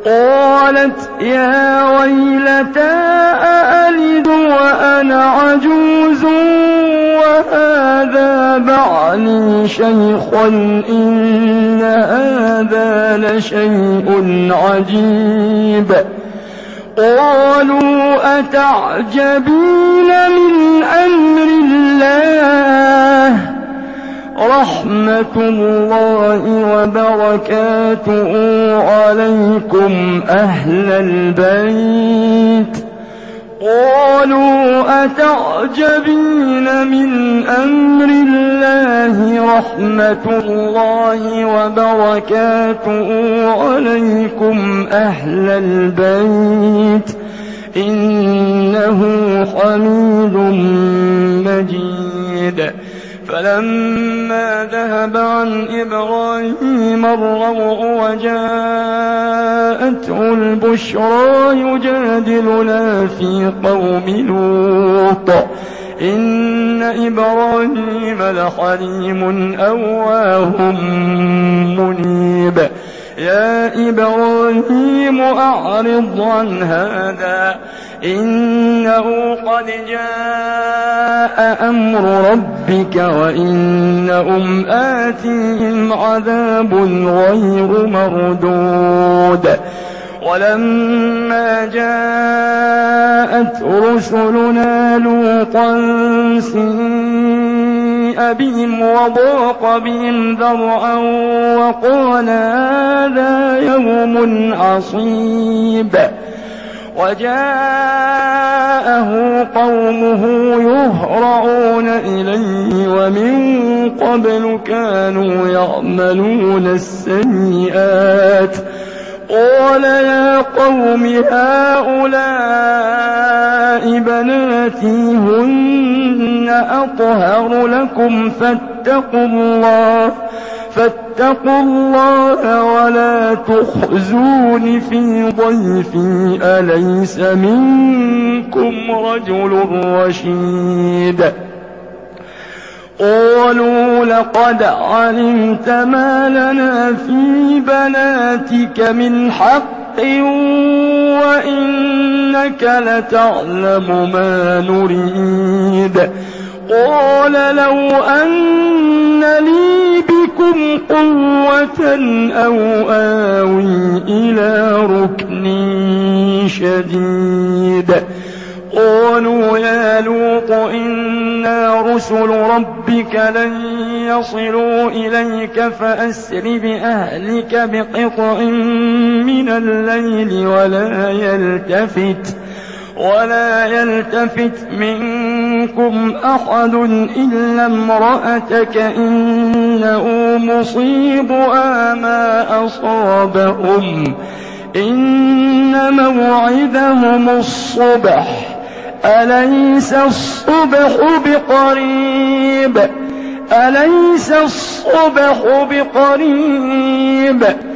قالت يا ويلتى أألد وأنا عجوز وهذا بعلي شيخا إن هذا لشيء عجيب. قالوا أتعجبين من أمر الله رحمة الله وبركاته عليكم أهل البيت. قالوا أتعجبين من أمر الله رحمة الله وبركاته عليكم أهل البيت إنه حميد مجيد. فلما ذهب عن إبراهيم الروع وجاءته البشرى يجادلنا في قوم لوط إن إبراهيم لحليم أواه منيب. يا إبراهيم أعرض عن هذا إنه قد جاء أمر ربك وإنهم آتيهم عذاب غير مردود. ولما جاءت رسلنا لوطا سيء بهم وضاق بهم ذرعا وقال هذا يوم عصيب. وجاءه قومه يهرعون إليه ومن قبل كانوا يعملون السيئات. قال يا قوم هؤلاء بناتي هن أطهر لكم فاتقوا الله ولا تخزون في ضيفي أليس منكم رجل رشيد. قالوا لقد علمت ما لنا في بناتك من حق وإنك لتعلم ما نريد. قال لو أن لي بكم قوة أو آوي إلى ركن شديد. قالوا يا لوط إنا رسل ربك لن يصلوا إليك فأسر بأهلك بقطع من الليل ولا يلتفت منكم أحد إلا امرأتك إنه مصيبها ما أصابهم إن موعدهم الصبح أليس الصبح بقريب.